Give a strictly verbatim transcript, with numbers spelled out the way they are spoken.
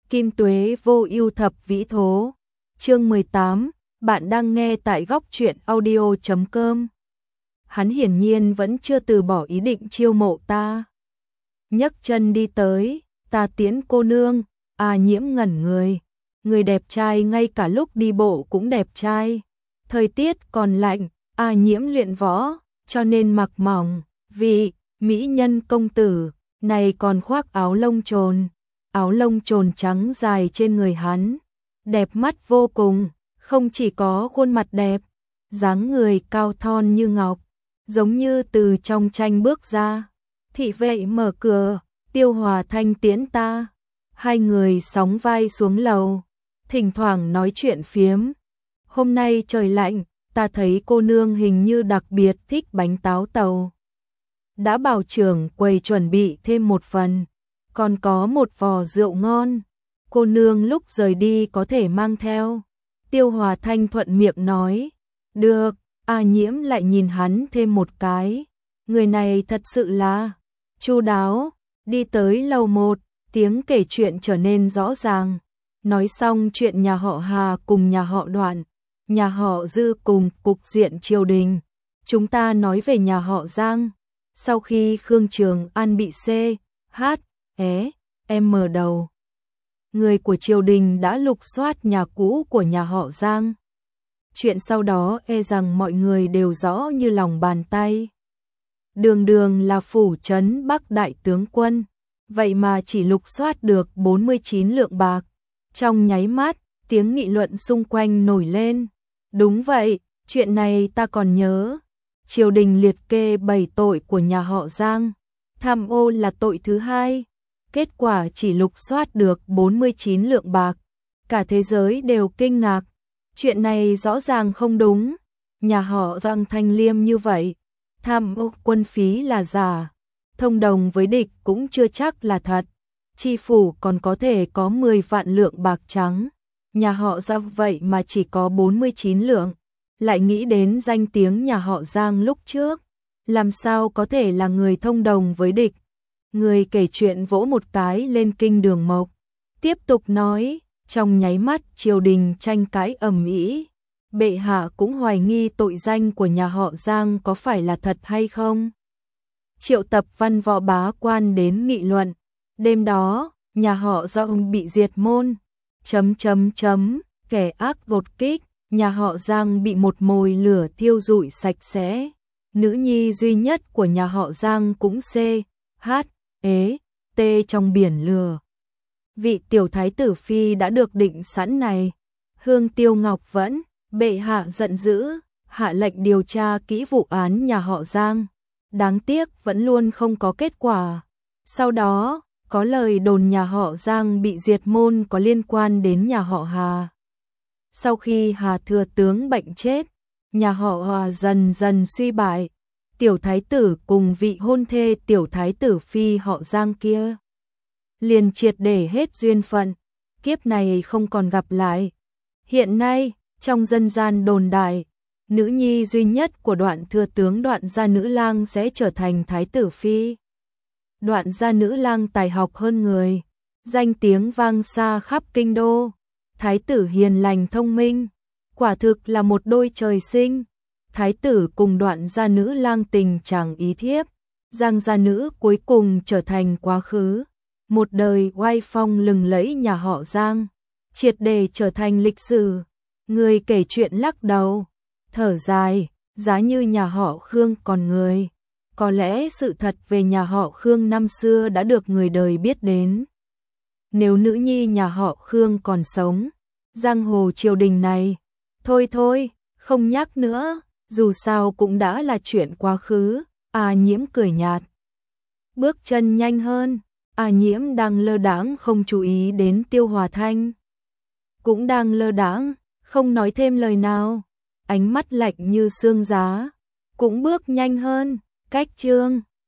Kim tuế vô ưu thập vĩ thố. Chương mười tám, bạn đang nghe tại góc truyện audio chấm com. Hắn hiển nhiên vẫn chưa từ bỏ ý định chiêu mộ ta. Nhấc chân đi tới, ta tiễn cô nương. À Nhiễm ngẩn người. Người đẹp trai ngay cả lúc đi bộ cũng đẹp trai. Thời tiết còn lạnh, À Nhiễm luyện võ, cho nên mặc mỏng. Vì mỹ nhân công tử này còn khoác áo lông trồn. Áo lông trồn trắng dài trên người hắn, đẹp mắt vô cùng, không chỉ có khuôn mặt đẹp, dáng người cao thon như ngọc, giống như từ trong tranh bước ra. Thị vệ mở cửa, Tiêu Hòa Thanh tiễn ta, hai người sóng vai xuống lầu, thỉnh thoảng nói chuyện phiếm. Hôm nay trời lạnh, ta thấy cô nương hình như đặc biệt thích bánh táo tàu. Đã bảo trưởng quầy chuẩn bị thêm một phần. Còn có một vò rượu ngon, cô nương lúc rời đi có thể mang theo. Tiêu Hòa Thanh thuận miệng nói, được. À Nhiễm lại nhìn hắn thêm một cái, người này thật sự là chu đáo. Đi tới lầu một, tiếng kể chuyện trở nên rõ ràng. Nói xong chuyện nhà họ Hà cùng nhà họ Đoạn, nhà họ Dư cùng cục diện triều đình. Chúng ta nói về nhà họ Giang. Sau khi Khương Trường An bị C, H, É, em mở đầu, người của triều đình đã lục soát nhà cũ của nhà họ Giang. Chuyện sau đó e rằng mọi người đều rõ như lòng bàn tay. Đường đường là phủ trấn Bắc đại tướng quân, vậy mà chỉ lục soát được bốn mươi chín lượng bạc. Trong nháy mắt, tiếng nghị luận xung quanh nổi lên. Đúng vậy, chuyện này ta còn nhớ. Triều đình liệt kê bảy tội của nhà họ Giang. Tham ô là tội thứ hai. Kết quả chỉ lục soát được bốn mươi chín lượng bạc. Cả thế giới đều kinh ngạc. Chuyện này rõ ràng không đúng. Nhà họ Giang thanh liêm như vậy. Tham ô quân phí là giả. Thông đồng với địch cũng chưa chắc là thật. Chi phủ còn có thể có mười vạn lượng bạc trắng. Nhà họ Giang vậy mà chỉ có bốn mươi chín lượng. Lại nghĩ đến danh tiếng nhà họ Giang lúc trước. Làm sao có thể là người thông đồng với địch. Người kể chuyện vỗ một cái lên kinh Đường Mộc, tiếp tục nói, trong nháy mắt triều đình tranh cãi ầm ĩ. Bệ hạ cũng hoài nghi tội danh của nhà họ Giang có phải là thật hay không. Triệu tập văn võ bá quan đến nghị luận. Đêm đó, nhà họ Giang bị diệt môn. Chấm chấm chấm, kẻ ác đột kích, nhà họ Giang bị một mồi lửa thiêu rụi sạch sẽ. Nữ nhi duy nhất của nhà họ Giang cũng C, H, Ế, T trong biển lửa. Vị tiểu thái tử phi đã được định sẵn này. Hương Tiêu Ngọc Vẫn, bệ hạ giận dữ, hạ lệnh điều tra kỹ vụ án nhà họ Giang. Đáng tiếc vẫn luôn không có kết quả. Sau đó, có lời đồn nhà họ Giang bị diệt môn có liên quan đến nhà họ Hà. Sau khi Hà thừa tướng bệnh chết, nhà họ Hà dần dần suy bại. Tiểu thái tử cùng vị hôn thê tiểu thái tử phi họ Giang kia liền triệt để hết duyên phận, kiếp này không còn gặp lại. Hiện nay, trong dân gian đồn đại, nữ nhi duy nhất của Đoạn thừa tướng Đoạn gia nữ lang sẽ trở thành thái tử phi. Đoạn gia nữ lang tài học hơn người, danh tiếng vang xa khắp kinh đô, thái tử hiền lành thông minh, quả thực là một đôi trời sinh. Thái tử cùng Đoạn gia nữ lang tình chẳng ý thiếp, Giang gia nữ cuối cùng trở thành quá khứ. Một đời oai phong lừng lẫy nhà họ Giang, triệt để trở thành lịch sử. Người kể chuyện lắc đầu, thở dài, giá như nhà họ Khương còn người. Có lẽ sự thật về nhà họ Khương năm xưa đã được người đời biết đến. Nếu nữ nhi nhà họ Khương còn sống, giang hồ triều đình này, thôi thôi, không nhắc nữa. Dù sao cũng đã là chuyện quá khứ. À Nhiễm cười nhạt, bước chân nhanh hơn. À Nhiễm đang lơ đãng không chú ý đến Tiêu Hòa Thanh, cũng đang lơ đãng không nói thêm lời nào, ánh mắt lạnh như xương giá, cũng bước nhanh hơn. Cách Trương